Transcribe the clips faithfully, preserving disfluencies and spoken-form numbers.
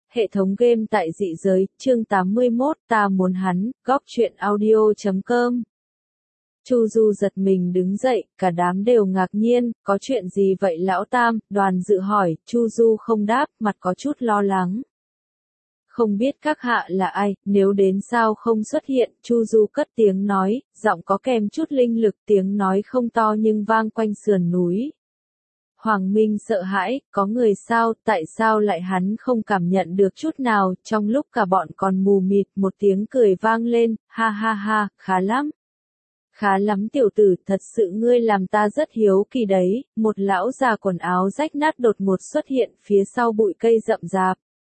Hệ thống game tại dị giới, chương tám mươi mốt, ta muốn hắn, góc truyện audio chấm com. Chu Du giật mình đứng dậy, cả đám đều ngạc nhiên, có chuyện gì vậy lão Tam, Đoàn Dự hỏi, Chu Du không đáp, mặt có chút lo lắng. Không biết các hạ là ai, nếu đến sao không xuất hiện, Chu Du cất tiếng nói, giọng có kèm chút linh lực, tiếng nói không to nhưng vang quanh sườn núi. Hoàng Minh sợ hãi, có người sao, tại sao lại hắn không cảm nhận được chút nào, trong lúc cả bọn còn mù mịt, một tiếng cười vang lên, ha ha ha, khá lắm. Khá lắm tiểu tử, thật sự ngươi làm ta rất hiếu kỳ đấy, một lão già quần áo rách nát đột ngột xuất hiện phía sau bụi cây rậm rạp.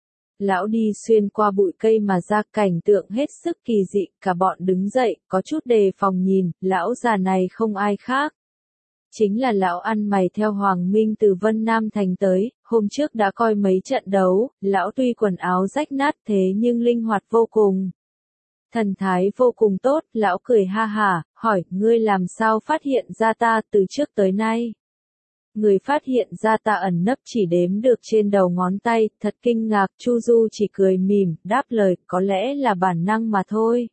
Lão đi xuyên qua bụi cây mà ra cảnh tượng hết sức kỳ dị, cả bọn đứng dậy, có chút đề phòng nhìn, lão già này không ai khác. Chính là lão ăn mày theo Hoàng Minh từ Vân Nam Thành tới, hôm trước đã coi mấy trận đấu, lão tuy quần áo rách nát thế nhưng linh hoạt vô cùng. Thần thái vô cùng tốt, lão cười ha hả, hỏi, ngươi làm sao phát hiện ra ta từ trước tới nay? Người phát hiện ra ta ẩn nấp chỉ đếm được trên đầu ngón tay, thật kinh ngạc, Chu Du chỉ cười mỉm, đáp lời, có lẽ là bản năng mà thôi.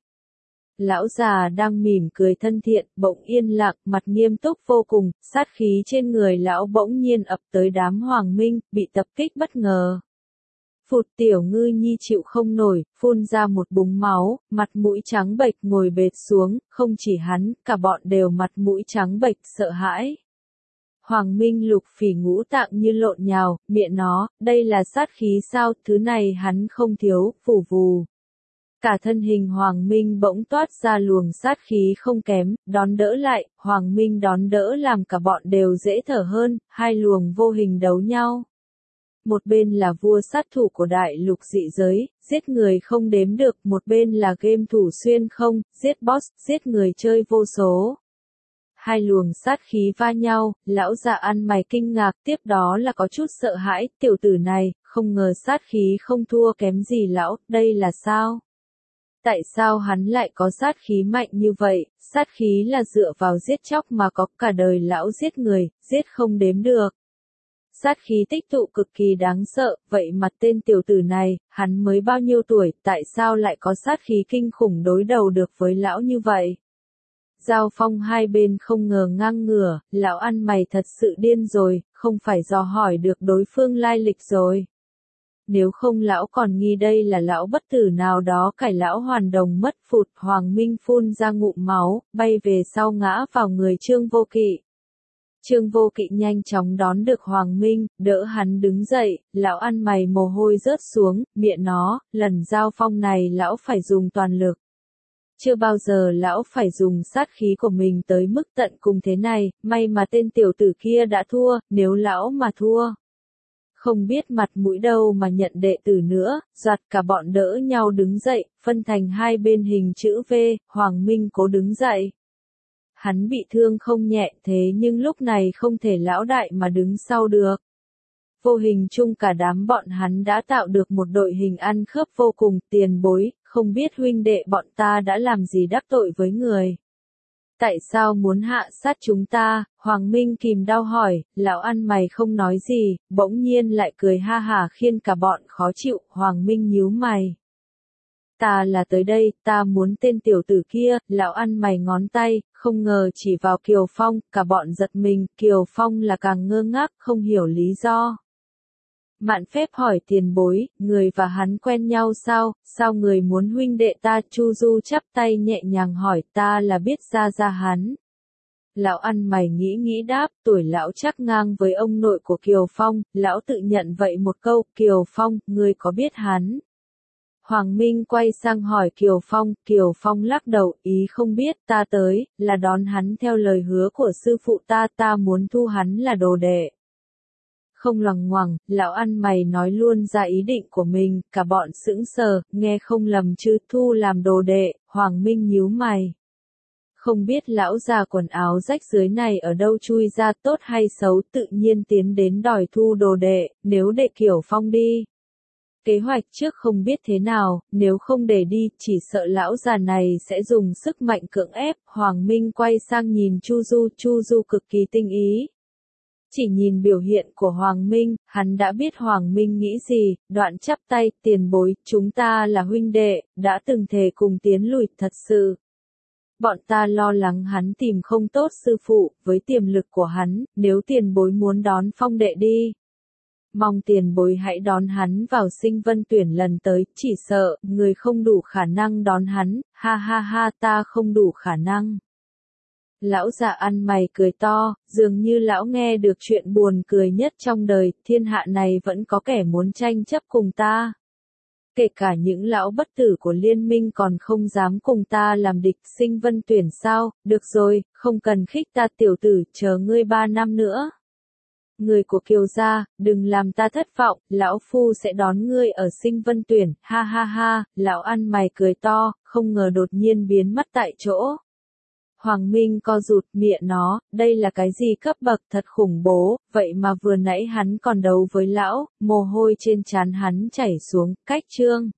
Lão già đang mỉm cười thân thiện, bỗng yên lặng, mặt nghiêm túc vô cùng, sát khí trên người lão bỗng nhiên ập tới đám Hoàng Minh, bị tập kích bất ngờ. Phụt, tiểu ngư nhi chịu không nổi, phun ra một búng máu, mặt mũi trắng bệch ngồi bệt xuống, không chỉ hắn, cả bọn đều mặt mũi trắng bệch, sợ hãi. Hoàng Minh lục phỉ ngũ tạng như lộn nhào, miệng nó, đây là sát khí sao, thứ này hắn không thiếu, phù vù. Cả thân hình Hoàng Minh bỗng toát ra luồng sát khí không kém, đón đỡ lại, Hoàng Minh đón đỡ làm cả bọn đều dễ thở hơn, hai luồng vô hình đấu nhau. Một bên là vua sát thủ của đại lục dị giới, giết người không đếm được, một bên là game thủ xuyên không, giết boss, giết người chơi vô số. Hai luồng sát khí va nhau, lão già ăn mày kinh ngạc, tiếp đó là có chút sợ hãi, tiểu tử này, không ngờ sát khí không thua kém gì lão, đây là sao? Tại sao hắn lại có sát khí mạnh như vậy, sát khí là dựa vào giết chóc mà có, cả đời lão giết người, giết không đếm được. Sát khí tích tụ cực kỳ đáng sợ, vậy mà tên tiểu tử này, hắn mới bao nhiêu tuổi, tại sao lại có sát khí kinh khủng đối đầu được với lão như vậy? Giao phong hai bên không ngờ ngang ngửa, lão ăn mày thật sự điên rồi, không phải dò hỏi được đối phương lai lịch rồi. Nếu không lão còn nghi đây là lão bất tử nào đó cải lão hoàn đồng mất phụt, Hoàng Minh phun ra ngụm máu, bay về sau ngã vào người Trương Vô Kỵ. Trương Vô Kỵ nhanh chóng đón được Hoàng Minh, đỡ hắn đứng dậy, lão ăn mày mồ hôi rớt xuống, miệng nó, lần giao phong này lão phải dùng toàn lực. Chưa bao giờ lão phải dùng sát khí của mình tới mức tận cùng thế này, may mà tên tiểu tử kia đã thua, nếu lão mà thua. Không biết mặt mũi đâu mà nhận đệ tử nữa, giặt cả bọn đỡ nhau đứng dậy, phân thành hai bên hình chữ V, Hoàng Minh cố đứng dậy. Hắn bị thương không nhẹ thế nhưng lúc này không thể lão đại mà đứng sau được. Vô hình chung cả đám bọn hắn đã tạo được một đội hình ăn khớp vô cùng, tiền bối, không biết huynh đệ bọn ta đã làm gì đắc tội với người. Tại sao muốn hạ sát chúng ta, Hoàng Minh kìm đau hỏi, lão ăn mày không nói gì, bỗng nhiên lại cười ha hả khiến cả bọn khó chịu, Hoàng Minh nhíu mày. Ta là tới đây, ta muốn tên tiểu tử kia, lão ăn mày ngón tay, không ngờ chỉ vào Kiều Phong, cả bọn giật mình, Kiều Phong là càng ngơ ngác, không hiểu lý do. Mạn phép hỏi tiền bối, người và hắn quen nhau sao, sao người muốn huynh đệ ta, Chu Du chắp tay nhẹ nhàng hỏi, ta là biết ra ra hắn. Lão ăn mày nghĩ nghĩ đáp, tuổi lão chắc ngang với ông nội của Kiều Phong, lão tự nhận vậy một câu, Kiều Phong, người có biết hắn? Hoàng Minh quay sang hỏi Kiều Phong, Kiều Phong lắc đầu, ý không biết, ta tới, là đón hắn theo lời hứa của sư phụ ta, ta muốn thu hắn là đồ đệ. Không loằng ngoằng, lão ăn mày nói luôn ra ý định của mình, cả bọn sững sờ, nghe không lầm chứ, thu làm đồ đệ, Hoàng Minh nhíu mày. Không biết lão già quần áo rách dưới này ở đâu chui ra, tốt hay xấu, tự nhiên tiến đến đòi thu đồ đệ, nếu để Kiều Phong đi. Kế hoạch trước không biết thế nào, nếu không để đi, chỉ sợ lão già này sẽ dùng sức mạnh cưỡng ép, Hoàng Minh quay sang nhìn Chu Du, Chu Du cực kỳ tinh ý. Chỉ nhìn biểu hiện của Hoàng Minh, hắn đã biết Hoàng Minh nghĩ gì, đoạn chắp tay, tiền bối, chúng ta là huynh đệ, đã từng thề cùng tiến lùi, thật sự. Bọn ta lo lắng hắn tìm không tốt sư phụ, với tiềm lực của hắn, nếu tiền bối muốn đón Phong đệ đi. Mong tiền bối hãy đón hắn vào Sinh Vân tuyển lần tới, chỉ sợ, người không đủ khả năng đón hắn, ha ha ha ta không đủ khả năng. Lão già ăn mày cười to, dường như lão nghe được chuyện buồn cười nhất trong đời, thiên hạ này vẫn có kẻ muốn tranh chấp cùng ta. Kể cả những lão bất tử của liên minh còn không dám cùng ta làm địch. Sinh Vân tuyển sao, được rồi, không cần khích ta tiểu tử, chờ ngươi ba năm nữa. Người của Kiều gia, đừng làm ta thất vọng, lão phu sẽ đón ngươi ở Sinh Vân tuyển, ha ha ha, lão ăn mày cười to, không ngờ đột nhiên biến mất tại chỗ. Hoàng Minh co rụt miệng nó, đây là cái gì cấp bậc thật khủng bố, vậy mà vừa nãy hắn còn đấu với lão, mồ hôi trên trán hắn chảy xuống, cách chương.